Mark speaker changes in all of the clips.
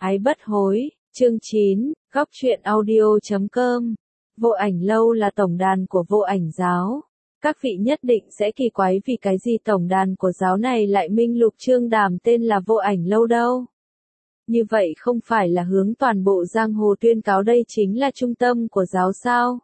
Speaker 1: Ái bất hối, chương 9, góc truyện audio.com. Vô Ảnh Lâu là tổng đàn của Vô Ảnh giáo. Các vị nhất định sẽ kỳ quái vì cái gì tổng đàn của giáo này lại minh lục trương đàm tên là Vô Ảnh Lâu đâu. Như vậy không phải là hướng toàn bộ giang hồ tuyên cáo đây chính là trung tâm của giáo sao?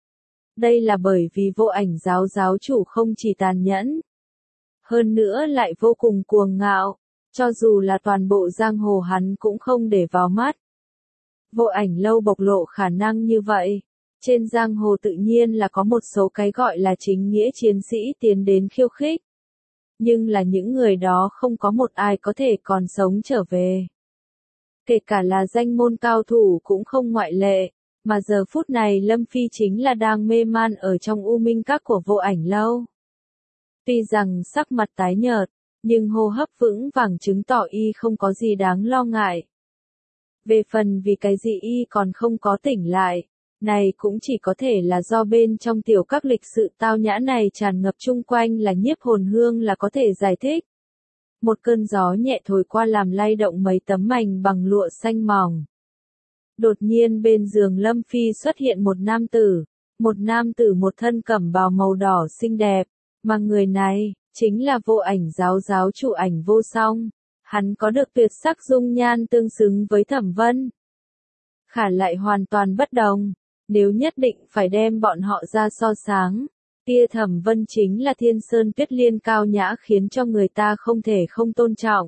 Speaker 1: Đây là bởi vì Vô Ảnh giáo giáo chủ không chỉ tàn nhẫn, hơn nữa lại vô cùng cuồng ngạo, cho dù là toàn bộ giang hồ hắn cũng không để vào mắt. Vô Ảnh Lâu bộc lộ khả năng như vậy, trên giang hồ tự nhiên là có một số cái gọi là chính nghĩa chiến sĩ tiến đến khiêu khích. Nhưng là những người đó không có một ai có thể còn sống trở về. Kể cả là danh môn cao thủ cũng không ngoại lệ, mà giờ phút này Lâm Phi chính là đang mê man ở trong u minh các của Vô Ảnh Lâu. Tuy rằng sắc mặt tái nhợt, nhưng hô hấp vững vàng chứng tỏ y không có gì đáng lo ngại. Về phần vì cái gì y còn không có tỉnh lại, này cũng chỉ có thể là do bên trong tiểu các lịch sự tao nhã này tràn ngập chung quanh là nhiếp hồn hương là có thể giải thích. Một cơn gió nhẹ thổi qua làm lay động mấy tấm mành bằng lụa xanh mỏng. Đột nhiên bên giường Lâm Phi xuất hiện một nam tử một thân cẩm bào màu đỏ xinh đẹp, mà người này chính là Vô Ảnh giáo giáo chủ Ảnh Vô Song. Hắn có được tuyệt sắc dung nhan tương xứng với Thẩm Vân. Khả lại hoàn toàn bất đồng, nếu nhất định phải đem bọn họ ra so sáng, kia Thẩm Vân chính là thiên sơn tuyết liên cao nhã khiến cho người ta không thể không tôn trọng.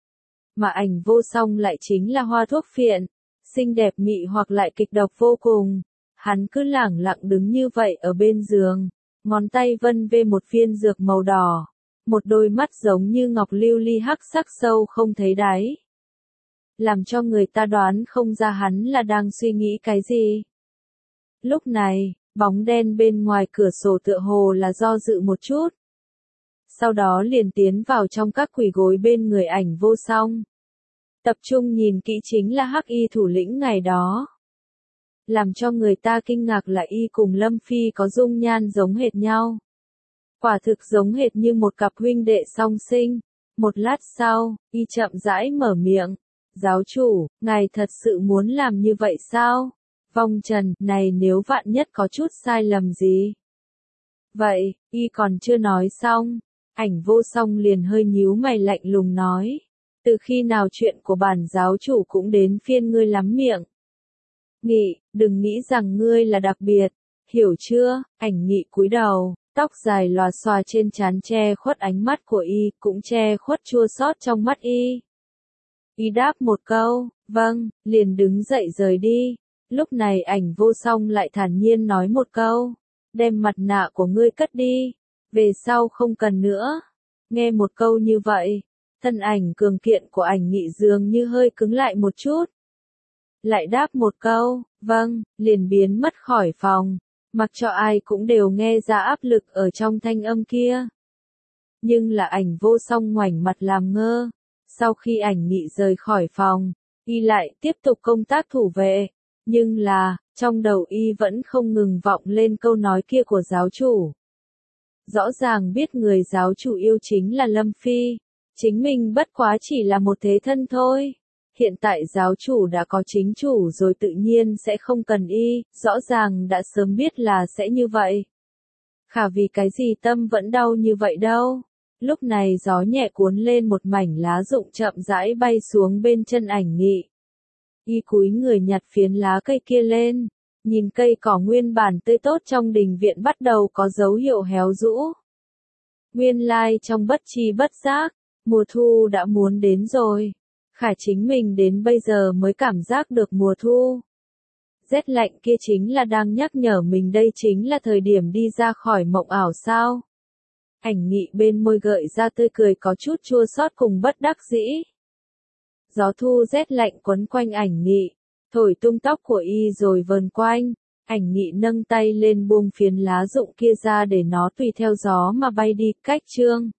Speaker 1: Mà Ảnh Vô Song lại chính là hoa thuốc phiện, xinh đẹp mị hoặc lại kịch độc vô cùng. Hắn cứ lẳng lặng đứng như vậy ở bên giường, ngón tay vân vê một viên dược màu đỏ, một đôi mắt giống như ngọc lưu ly hắc sắc sâu không thấy đáy. Làm cho người ta đoán không ra hắn là đang suy nghĩ cái gì. Lúc này, bóng đen bên ngoài cửa sổ tựa hồ là do dự một chút. Sau đó liền tiến vào trong các quỳ gối bên người Ảnh Vô Song. Tập trung nhìn kỹ chính là hắc y thủ lĩnh ngày đó. Làm cho người ta kinh ngạc là y cùng Lâm Phi có dung nhan giống hệt nhau. Quả thực giống hệt như một cặp huynh đệ song sinh. Một lát sau, y chậm rãi mở miệng. Giáo chủ, ngài thật sự muốn làm như vậy sao? Vong trần, này nếu vạn nhất có chút sai lầm gì? Vậy, y còn chưa nói xong. Ảnh Vô Song liền hơi nhíu mày lạnh lùng nói. Từ khi nào chuyện của bản giáo chủ cũng đến phiên ngươi lắm miệng. Nghị, đừng nghĩ rằng ngươi là đặc biệt, hiểu chưa? Ảnh Nghị cúi đầu, tóc dài lòa xòa trên trán che khuất ánh mắt của y, cũng che khuất chua xót trong mắt y. Y đáp một câu, vâng, liền đứng dậy rời đi. Lúc này Ảnh Vô Song lại thản nhiên nói một câu, đem mặt nạ của ngươi cất đi, về sau không cần nữa. Nghe một câu như vậy, thân ảnh cường kiện của Ảnh Nghị dường như hơi cứng lại một chút. Lại đáp một câu, vâng, liền biến mất khỏi phòng, mặc cho ai cũng đều nghe ra áp lực ở trong thanh âm kia. Nhưng là Ảnh Vô Song ngoảnh mặt làm ngơ, sau khi Ảnh Nghị rời khỏi phòng, y lại tiếp tục công tác thủ vệ, nhưng là, trong đầu y vẫn không ngừng vọng lên câu nói kia của giáo chủ. Rõ ràng biết người giáo chủ yêu chính là Lâm Phi, chính mình bất quá chỉ là một thế thân thôi. Hiện tại giáo chủ đã có chính chủ rồi tự nhiên sẽ không cần y, rõ ràng đã sớm biết là sẽ như vậy. Khả vì cái gì tâm vẫn đau như vậy đâu. Lúc này gió nhẹ cuốn lên một mảnh lá rụng chậm rãi bay xuống bên chân Ảnh Nghị. Y cúi người nhặt phiến lá cây kia lên, nhìn cây cỏ nguyên bản tươi tốt trong đình viện bắt đầu có dấu hiệu héo rũ. Nguyên lai trong bất tri bất giác, mùa thu đã muốn đến rồi. Khả chính mình đến bây giờ mới cảm giác được mùa thu. Rét lạnh kia chính là đang nhắc nhở mình đây chính là thời điểm đi ra khỏi mộng ảo sao. Ảnh Nghị bên môi gợi ra tươi cười có chút chua xót cùng bất đắc dĩ. Gió thu rét lạnh quấn quanh Ảnh Nghị, thổi tung tóc của y rồi vờn quanh. Ảnh Nghị nâng tay lên buông phiến lá rụng kia ra để nó tùy theo gió mà bay đi. Cách chương